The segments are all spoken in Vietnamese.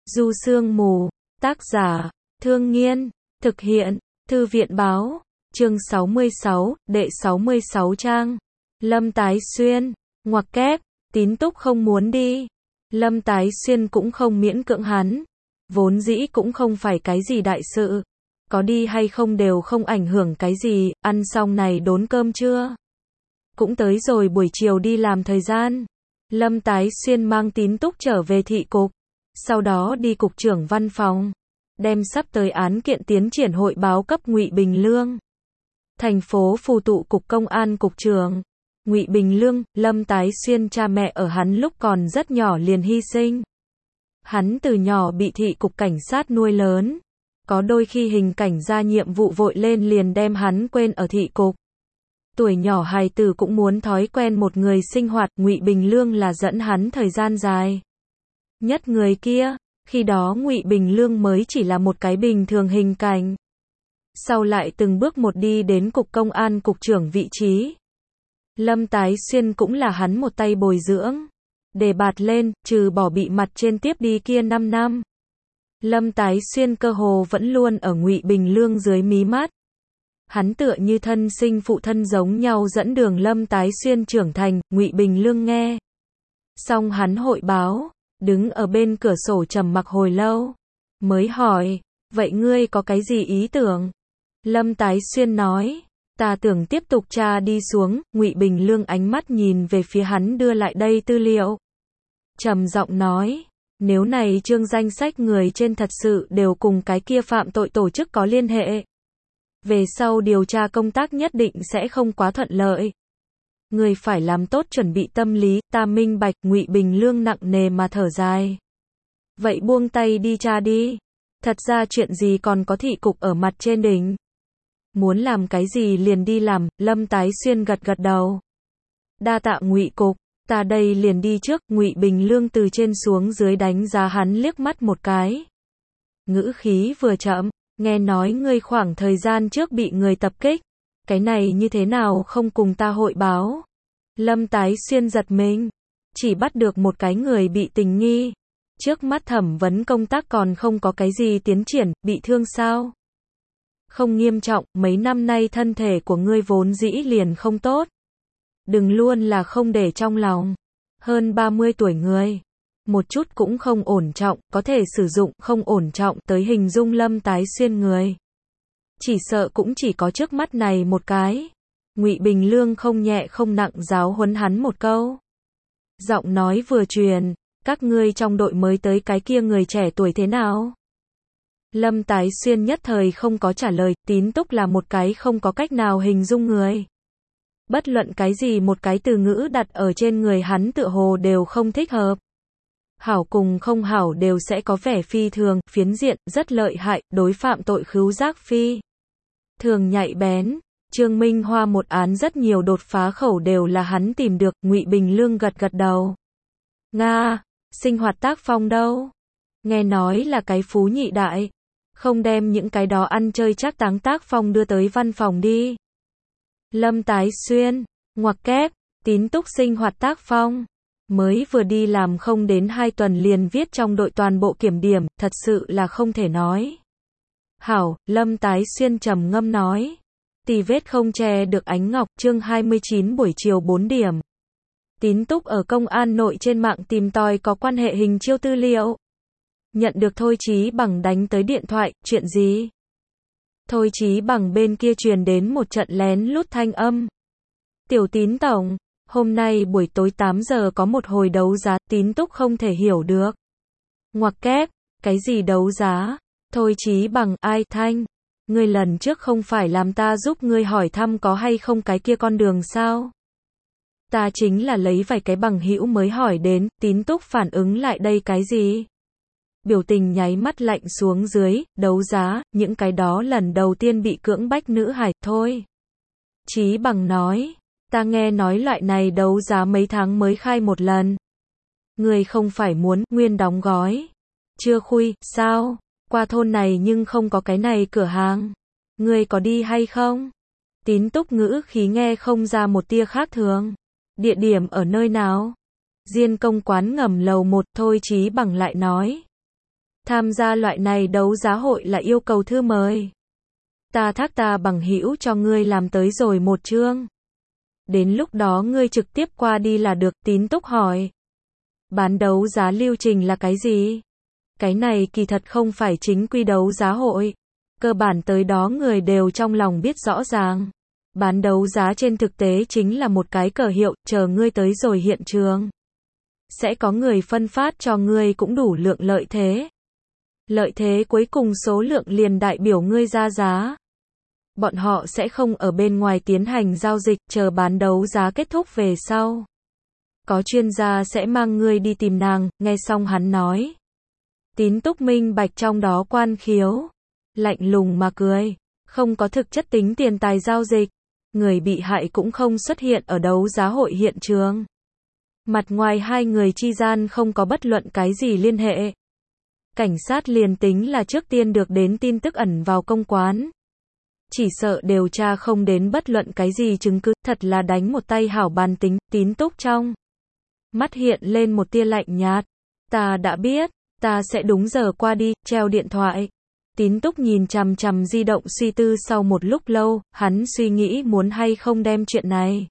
Du Sương Mù, tác giả, Thương Nghiên, thực hiện, Thư viện báo, chương 66, đệ 66 trang. Lâm Tái Xuyên, ngoặc kép, Tín Túc không muốn đi. Lâm Tái Xuyên cũng không miễn cưỡng hắn. Vốn dĩ cũng không phải cái gì đại sự. Có đi hay không đều không ảnh hưởng cái gì, ăn xong này đốn cơm chưa? Cũng tới rồi buổi chiều đi làm thời gian. Lâm Tái Xuyên mang Tín Túc trở về thị cục. Sau đó đi cục trưởng văn phòng. Đem sắp tới án kiện tiến triển hội báo cấp Ngụy Bình Lương. Thành phố phù tụ cục công an cục trưởng. Ngụy Bình Lương, Lâm Tái Xuyên cha mẹ ở hắn lúc còn rất nhỏ liền hy sinh. Hắn từ nhỏ bị thị cục cảnh sát nuôi lớn. Có đôi khi hình cảnh ra nhiệm vụ vội lên liền đem hắn quên ở thị cục. Tuổi nhỏ hài tử cũng muốn thói quen một người sinh hoạt, Ngụy Bình Lương là dẫn hắn thời gian dài nhất người kia. Khi đó Ngụy Bình Lương mới chỉ là một cái bình thường hình cảnh. Sau lại từng bước một đi đến cục công an cục trưởng vị trí. Lâm Tái Xuyên cũng là hắn một tay bồi dưỡng. Để bạt lên, trừ bỏ bị mặt trên tiếp đi kia 5 năm. Lâm Tái Xuyên cơ hồ vẫn luôn ở Ngụy Bình Lương dưới mí mắt. Hắn tựa như thân sinh phụ thân giống nhau dẫn đường Lâm Tái Xuyên trưởng thành, Ngụy Bình Lương nghe. Xong hắn hội báo, đứng ở bên cửa sổ trầm mặc hồi lâu. Mới hỏi, vậy ngươi có cái gì ý tưởng? Lâm Tái Xuyên nói, ta tưởng tiếp tục tra đi xuống. Ngụy Bình Lương ánh mắt nhìn về phía hắn đưa lại đây tư liệu. Trầm giọng nói, nếu này chương danh sách người trên thật sự đều cùng cái kia phạm tội tổ chức có liên hệ. Về sau điều tra công tác nhất định sẽ không quá thuận lợi. Người phải làm tốt chuẩn bị tâm lý, ta minh bạch. Ngụy Bình Lương nặng nề mà thở dài. Vậy buông tay đi tra đi. Thật ra chuyện gì còn có thị cục ở mặt trên đỉnh. Muốn làm cái gì liền đi làm. Lâm Tái Xuyên gật gật đầu. Đa tạ Ngụy cục, ta đây liền đi trước. Ngụy Bình Lương từ trên xuống dưới đánh giá hắn liếc mắt một cái. Ngữ khí vừa chậm, nghe nói ngươi khoảng thời gian trước bị người tập kích. Cái này như thế nào không cùng ta hội báo? Lâm Tái Xuyên giật mình. Chỉ bắt được một cái người bị tình nghi. Trước mắt thẩm vấn công tác còn không có cái gì tiến triển, bị thương sao? Không nghiêm trọng, mấy năm nay thân thể của ngươi vốn dĩ liền không tốt. Đừng luôn là không để trong lòng. Hơn 30 tuổi người. Một chút cũng không ổn trọng, có thể sử dụng không ổn trọng tới hình dung Lâm Tái Xuyên người. Chỉ sợ cũng chỉ có trước mắt này một cái. Ngụy Bình Lương không nhẹ không nặng giáo huấn hắn một câu. Giọng nói vừa truyền, các ngươi trong đội mới tới cái kia người trẻ tuổi thế nào? Lâm Tái Xuyên nhất thời không có trả lời. Tín Túc là một cái không có cách nào hình dung người. Bất luận cái gì một cái từ ngữ đặt ở trên người hắn tựa hồ đều không thích hợp. Hảo cùng không hảo đều sẽ có vẻ phi thường, phiến diện, rất lợi hại, đối phạm tội khứu giác phi thường nhạy bén. Trương Minh Hoa một án rất nhiều đột phá khẩu đều là hắn tìm được. Ngụy Bình Lương gật gật đầu. Nga, sinh hoạt tác phong đâu? Nghe nói là cái phú nhị đại. Không đem những cái đó ăn chơi trác táng tác phong đưa tới văn phòng đi. Lâm Tái Xuyên, ngoặc kép, Tín Túc sinh hoạt tác phong. Mới vừa đi làm không đến 2 tuần liền viết trong đội toàn bộ kiểm điểm, thật sự là không thể nói. Hảo, Lâm Tái Xuyên trầm ngâm nói. Tì vết không che được ánh ngọc, chương 29 buổi chiều 4 điểm. Tín Túc ở công an nội trên mạng tìm tòi có quan hệ hình chiếu tư liệu. Nhận được Thôi Chí Bằng đánh tới điện thoại, chuyện gì? Thôi Chí Bằng bên kia truyền đến một trận lén lút thanh âm. Tiểu Tín tổng, hôm nay buổi tối 8 giờ có một hồi đấu giá. Tín Túc không thể hiểu được. Ngoặc kép, cái gì đấu giá? Thôi Chí Bằng, ai thanh? Ngươi lần trước không phải làm ta giúp ngươi hỏi thăm có hay không cái kia con đường sao? Ta chính là lấy vài cái bằng hữu mới hỏi đến. Tín Túc phản ứng lại đây cái gì? Biểu tình nháy mắt lạnh xuống dưới. Đấu giá, những cái đó lần đầu tiên bị cưỡng bách nữ hài, thôi. Chí Bằng nói, ta nghe nói loại này đấu giá mấy tháng mới khai một lần. Ngươi không phải muốn nguyên đóng gói. Chưa khui, sao? Qua thôn này nhưng không có cái này cửa hàng. Ngươi có đi hay không? Tín Túc ngữ khí nghe không ra một tia khác thường. Địa điểm ở nơi nào? Diên Công quán ngầm lầu 1. Thôi Chí Bằng lại nói. Tham gia loại này đấu giá hội là yêu cầu thư mời. Ta thác ta bằng hữu cho ngươi làm tới rồi một chương. Đến lúc đó ngươi trực tiếp qua đi là được, Tín Túc hỏi. Bán đấu giá lưu trình là cái gì? Cái này kỳ thật không phải chính quy đấu giá hội. Cơ bản tới đó người đều trong lòng biết rõ ràng. Bán đấu giá trên thực tế chính là một cái cờ hiệu, chờ ngươi tới rồi hiện trường. Sẽ có người phân phát cho ngươi cũng đủ lượng lợi thế. Lợi thế cuối cùng số lượng liền đại biểu ngươi ra giá. Bọn họ sẽ không ở bên ngoài tiến hành giao dịch, chờ bán đấu giá kết thúc về sau. Có chuyên gia sẽ mang ngươi đi tìm nàng, nghe xong hắn nói. Tín Túc minh bạch trong đó quan khiếu. Lạnh lùng mà cười. Không có thực chất tính tiền tài giao dịch. Người bị hại cũng không xuất hiện ở đấu giá hội hiện trường. Mặt ngoài hai người chi gian không có bất luận cái gì liên hệ. Cảnh sát liền tính là trước tiên được đến tin tức ẩn vào công quán. Chỉ sợ điều tra không đến bất luận cái gì chứng cứ, thật là đánh một tay hảo bàn tính, Tín Túc trong. Mắt hiện lên một tia lạnh nhạt. Ta đã biết, ta sẽ đúng giờ qua đi, treo điện thoại. Tín Túc nhìn chằm chằm di động suy tư sau một lúc lâu, hắn suy nghĩ muốn hay không đem chuyện này.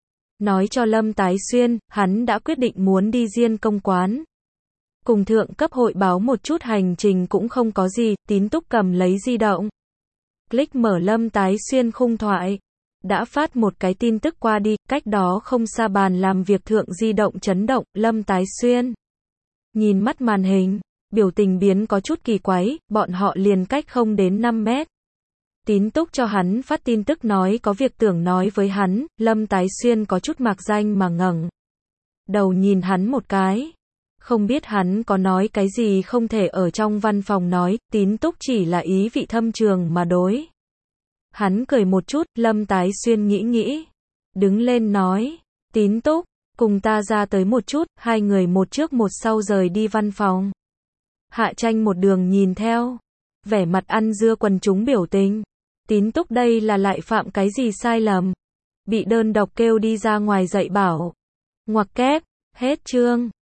Nói cho Lâm Tái Xuyên, hắn đã quyết định muốn đi Diên công quán. Cùng thượng cấp hội báo một chút hành trình cũng không có gì, Tín Túc cầm lấy di động. Click mở Lâm Tái Xuyên khung thoại. Đã phát một cái tin tức qua đi, cách đó không xa bàn làm việc thượng di động chấn động, Lâm Tái Xuyên. Nhìn mắt màn hình, biểu tình biến có chút kỳ quái, bọn họ liền cách không đến 5 mét. Tín Túc cho hắn phát tin tức nói có việc tưởng nói với hắn, Lâm Tái Xuyên có chút mạc danh mà ngẩng đầu nhìn hắn một cái. Không biết hắn có nói cái gì không thể ở trong văn phòng nói, Tín Túc chỉ là ý vị thâm trường mà đối. Hắn cười một chút, Lâm Tái Xuyên nghĩ nghĩ. Đứng lên nói, Tín Túc, cùng ta ra tới một chút, hai người một trước một sau rời đi văn phòng. Hạ Tranh một đường nhìn theo. Vẻ mặt ăn dưa quần chúng biểu tình. Tín Túc đây là lại phạm cái gì sai lầm. Bị đơn độc kêu đi ra ngoài dạy bảo. Ngoặc kép, hết chương.